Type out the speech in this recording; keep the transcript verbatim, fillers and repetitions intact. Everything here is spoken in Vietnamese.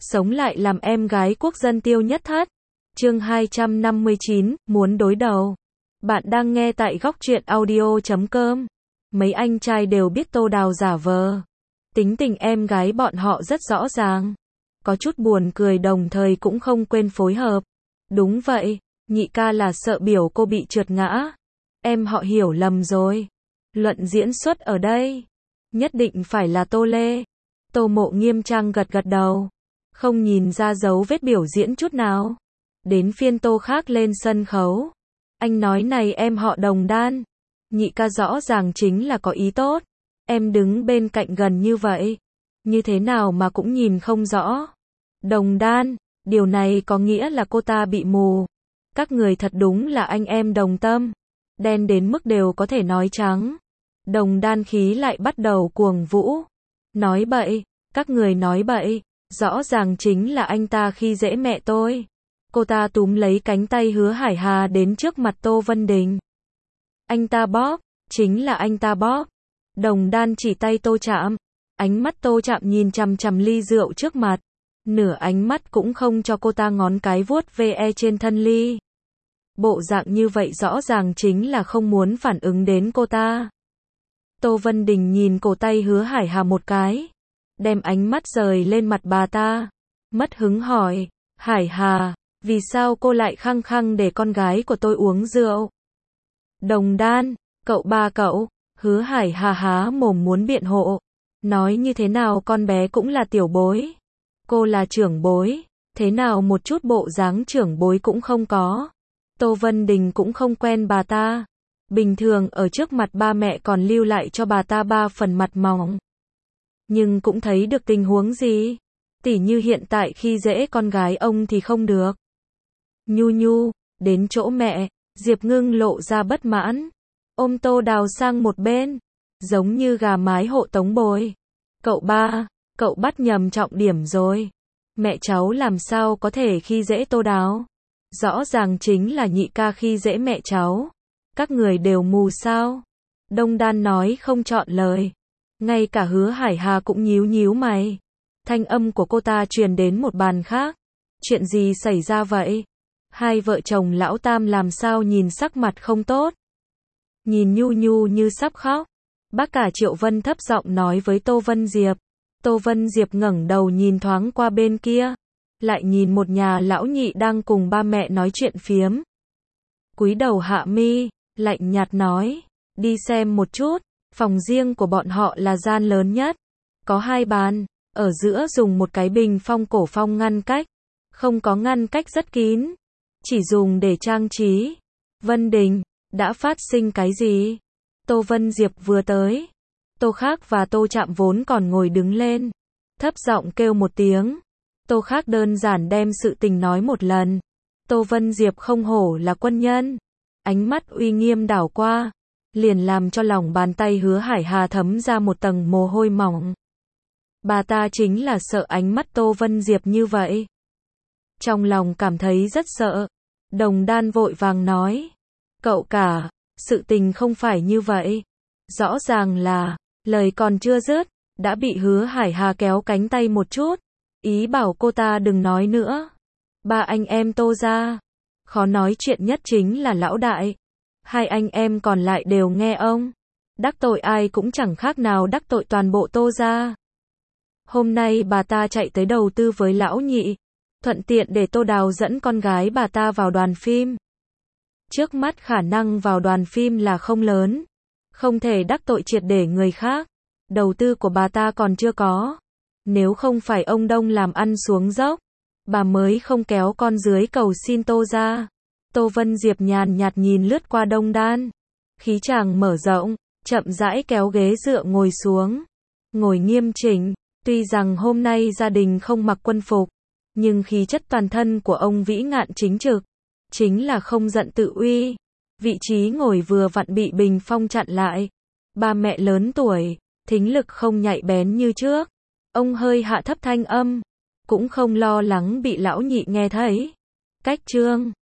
sống lại làm em gái quốc dân Tiêu Nhất Thất. Chương hai trăm năm mươi chín, muốn đối đầu. Bạn đang nghe tại góc truyện audio chấm com. Mấy anh trai đều biết Tô Đào giả vờ. Tính tình em gái bọn họ rất rõ ràng. Có chút buồn cười đồng thời cũng không quên phối hợp. Đúng vậy, nhị ca là sợ biểu cô bị trượt ngã. Em họ hiểu lầm rồi. Luận diễn xuất ở đây. Nhất định phải là Tô Lê. Tô Mộ nghiêm trang gật gật đầu. Không nhìn ra dấu vết biểu diễn chút nào. Đến phiên Tô Khác lên sân khấu. Anh nói này em họ Đồng Đan. Nhị ca rõ ràng chính là có ý tốt. Em đứng bên cạnh gần như vậy. Như thế nào mà cũng nhìn không rõ. Đồng Đan, điều này có nghĩa là cô ta bị mù. Các người thật đúng là anh em đồng tâm. Đen đến mức đều có thể nói trắng. Đồng Đan khí lại bắt đầu cuồng vũ. Nói bậy, các người nói bậy. Rõ ràng chính là anh ta khi dễ mẹ tôi. Cô ta túm lấy cánh tay Hứa Hải Hà đến trước mặt Tô Vân Đình. Anh ta bóp, chính là anh ta bóp. Đồng Đan chỉ tay Tô Trạm. Ánh mắt Tô Trạm nhìn chằm chằm ly rượu trước mặt. Nửa ánh mắt cũng không cho cô ta ngón cái vuốt ve trên thân ly. Bộ dạng như vậy rõ ràng chính là không muốn phản ứng đến cô ta. Tô Vân Đình nhìn cổ tay Hứa Hải Hà một cái. Đem ánh mắt rời lên mặt bà ta. Mất hứng hỏi, Hải Hà, vì sao cô lại khăng khăng để con gái của tôi uống rượu? Đồng Đan, cậu ba cậu, Hứa Hải Hà há mồm muốn biện hộ. Nói như thế nào con bé cũng là tiểu bối. Cô là trưởng bối, thế nào một chút bộ dáng trưởng bối cũng không có. Tô Vân Đình cũng không quen bà ta. Bình thường ở trước mặt ba mẹ còn lưu lại cho bà ta ba phần mặt mỏng. Nhưng cũng thấy được tình huống gì. Tỉ như hiện tại khi dễ con gái ông thì không được. Nhu nhu, đến chỗ mẹ, Diệp Ngưng lộ ra bất mãn. Ôm Tô Đào sang một bên. Giống như gà mái hộ tống bồi. Cậu ba, cậu bắt nhầm trọng điểm rồi. Mẹ cháu làm sao có thể khi dễ Tô Đào? Rõ ràng chính là nhị ca khi dễ mẹ cháu. Các người đều mù sao? Đông Đan nói không chọn lời. Ngay cả Hứa Hải Hà cũng nhíu nhíu mày. Thanh âm của cô ta truyền đến một bàn khác. Chuyện gì xảy ra vậy? Hai vợ chồng lão tam làm sao nhìn sắc mặt không tốt? Nhìn nhu nhu như sắp khóc. Bác cả Triệu Vân thấp giọng nói với Tô Vân Diệp. Tô Vân Diệp ngẩng đầu nhìn thoáng qua bên kia. Lại nhìn một nhà lão nhị đang cùng ba mẹ nói chuyện phiếm. Cúi đầu hạ mi, lạnh nhạt nói. Đi xem một chút. Phòng riêng của bọn họ là gian lớn nhất. Có hai bàn. Ở giữa dùng một cái bình phong cổ phong ngăn cách. Không có ngăn cách rất kín. Chỉ dùng để trang trí. Vân Đình, đã phát sinh cái gì? Tô Vân Diệp vừa tới. Tô Khác và Tô Trạm vốn còn ngồi đứng lên. Thấp giọng kêu một tiếng. Tô Khác đơn giản đem sự tình nói một lần. Tô Vân Diệp không hổ là quân nhân. Ánh mắt uy nghiêm đảo qua. Liền làm cho lòng bàn tay Hứa Hải Hà thấm ra một tầng mồ hôi mỏng. Bà ta chính là sợ ánh mắt Tô Vân Diệp như vậy. Trong lòng cảm thấy rất sợ. Đồng Đan vội vàng nói. Cậu cả, sự tình không phải như vậy. Rõ ràng là, lời còn chưa dứt, đã bị Hứa Hải Hà kéo cánh tay một chút. Ý bảo cô ta đừng nói nữa. Ba anh em Tô gia. Khó nói chuyện nhất chính là lão đại. Hai anh em còn lại đều nghe ông. Đắc tội ai cũng chẳng khác nào đắc tội toàn bộ Tô gia. Hôm nay bà ta chạy tới đầu tư với lão nhị. Thuận tiện để Tô Đào dẫn con gái bà ta vào đoàn phim. Trước mắt khả năng vào đoàn phim là không lớn. Không thể đắc tội triệt để người khác. Đầu tư của bà ta còn chưa có. Nếu không phải ông Đông làm ăn xuống dốc, bà mới không kéo con dưới cầu xin Tô ra. Tô Vân Diệp nhàn nhạt nhìn lướt qua Đông Đan. Khí chàng mở rộng, chậm rãi kéo ghế dựa ngồi xuống. Ngồi nghiêm chỉnh, tuy rằng hôm nay gia đình không mặc quân phục, nhưng khí chất toàn thân của ông vĩ ngạn chính trực. Chính là không giận tự uy. Vị trí ngồi vừa vặn bị bình phong chặn lại. Ba mẹ lớn tuổi, thính lực không nhạy bén như trước. Ông hơi hạ thấp thanh âm. Cũng không lo lắng bị lão nhị nghe thấy. Cách chương